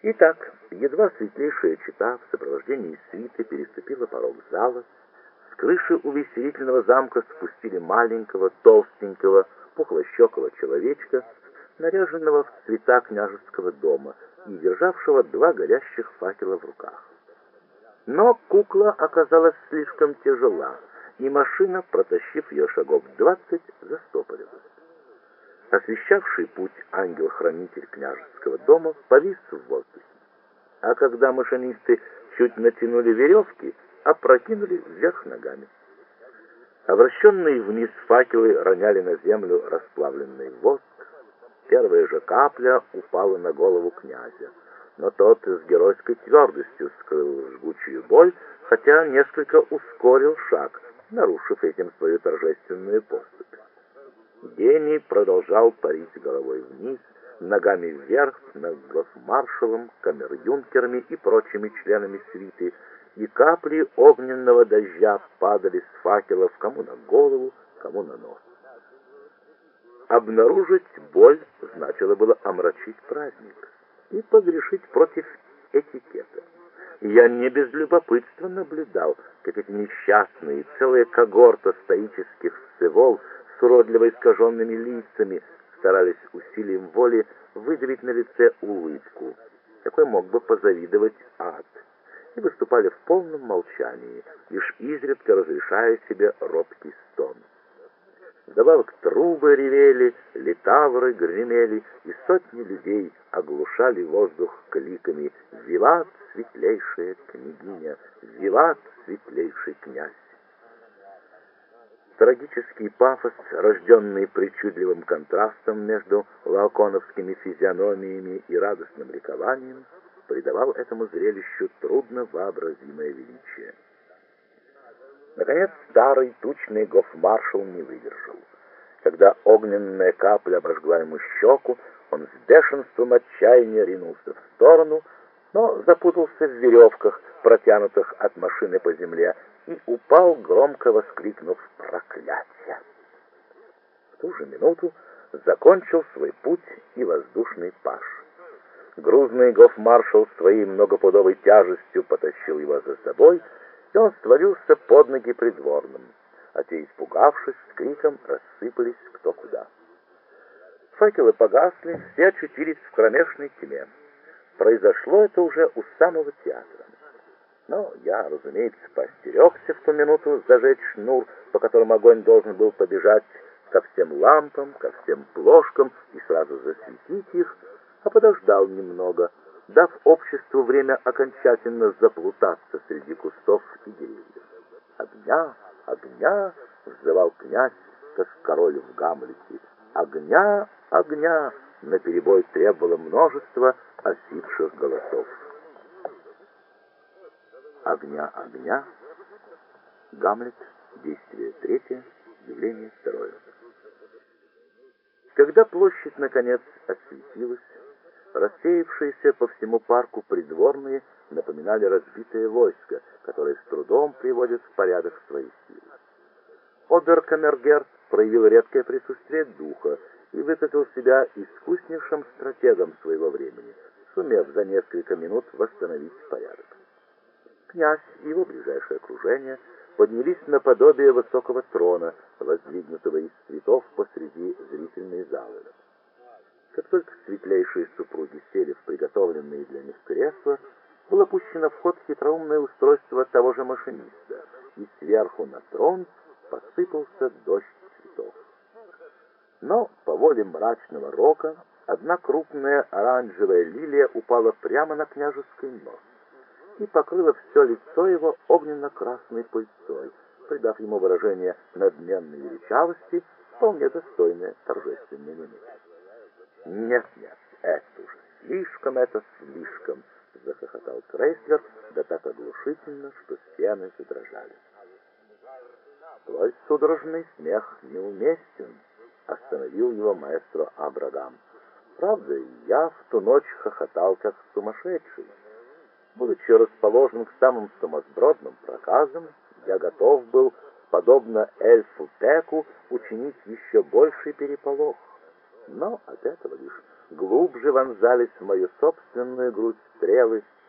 Итак, едва светлейшая чета в сопровождении свиты переступила порог зала, с крыши увеселительного замка спустили маленького, толстенького, пухлощекого человечка, наряженного в цвета княжеского дома и державшего два горящих факела в руках. Но кукла оказалась слишком тяжела, и машина, протащив ее шагов 20, застопорилась. Освещавший путь ангел-хранитель княжеского дома повис в воздухе, а когда машинисты чуть натянули веревки, опрокинули вверх ногами. Обращенные вниз факелы роняли на землю расплавленный воск. Первая же капля упала на голову князя, но тот с геройской твердостью скрыл жгучую боль, хотя несколько ускорил шаг, нарушив этим свою торжественную поступь. Гений продолжал парить головой вниз, ногами вверх над гроссмаршалом, камер-юнкерами и прочими членами свиты, и капли огненного дождя падали с факелов кому на голову, кому на нос. Обнаружить боль значило было омрачить праздник и погрешить против этикета. Я не без любопытства наблюдал, как эти несчастные, целая когорта стоических сцевол с уродливо искаженными лицами старались усилием воли выдавить на лице улыбку, какой мог бы позавидовать ад, и выступали в полном молчании, лишь изредка разрешая себе робкий стон. Вдобавок трубы ревели, литавры гремели, и сотни людей оглушали воздух кликами «Виват, светлейшая княгиня! Виват, светлейший князь!». Трагический пафос, рожденный причудливым контрастом между лаоконовскими физиономиями и радостным ликованием, придавал этому зрелищу трудно вообразимое величие. Наконец, старый тучный гофмаршал не выдержал. Когда огненная капля обожгла ему щеку, он с бешенством отчаяния ринулся в сторону, но запутался в веревках, протянутых от машины по земле, и упал, громко воскликнув «Проклятие!». В ту же минуту закончил свой путь и воздушный паж. Грузный гофмаршал своей многопудовой тяжестью потащил его за собой, и он свалился под ноги придворным, а те, испугавшись, с криком рассыпались кто куда. Факелы погасли, все очутились в кромешной тьме. Произошло это уже у самого театра. Но я, разумеется, поостерегся в ту минуту зажечь шнур, по которому огонь должен был побежать ко всем лампам, ко всем плошкам и сразу засветить их, а подождал немного, дав обществу время окончательно заплутаться среди кустов и деревьев. «Огня! Огня!» — взывал князь, как король в Гамлете. «Огня! Огня!» — наперебой требовало множество осипших голосов. «Огня! Огня!» Гамлет, действие третье, явление второе. Когда площадь, наконец, осветилась, рассеявшиеся по всему парку придворные напоминали разбитое войско, которое с трудом приводит в порядок свои силы. Обер-камергер проявил редкое присутствие духа и выкатил себя искуснейшим стратегом своего времени, сумев за несколько минут восстановить порядок. Князь и его ближайшее окружение поднялись наподобие высокого трона, воздвигнутого из цветов посреди зрительной залы. Как только светлейшие супруги сели в приготовленные для них кресла, было пущено в ход хитроумное устройство того же машиниста, и сверху на трон посыпался дождь цветов. Но по воле мрачного рока одна крупная оранжевая лилия упала прямо на княжеский нос и покрыла все лицо его огненно-красной пыльцой, придав ему выражение надменной величавости, вполне достойное торжественной минуты. «Нет, нет, это уже слишком, это слишком!» — захохотал Крейслер, да так оглушительно, что стены задрожали. «Твой судорожный смех неуместен», — остановил его маэстро Абрагам. «Правда, я в ту ночь хохотал, как сумасшедший. Будучи расположен к самым сумасбродным проказам, я готов был, подобно эльфу Теку, учинить еще больший переполох. Но от этого лишь глубже вонзались в мою собственную грудь стрелы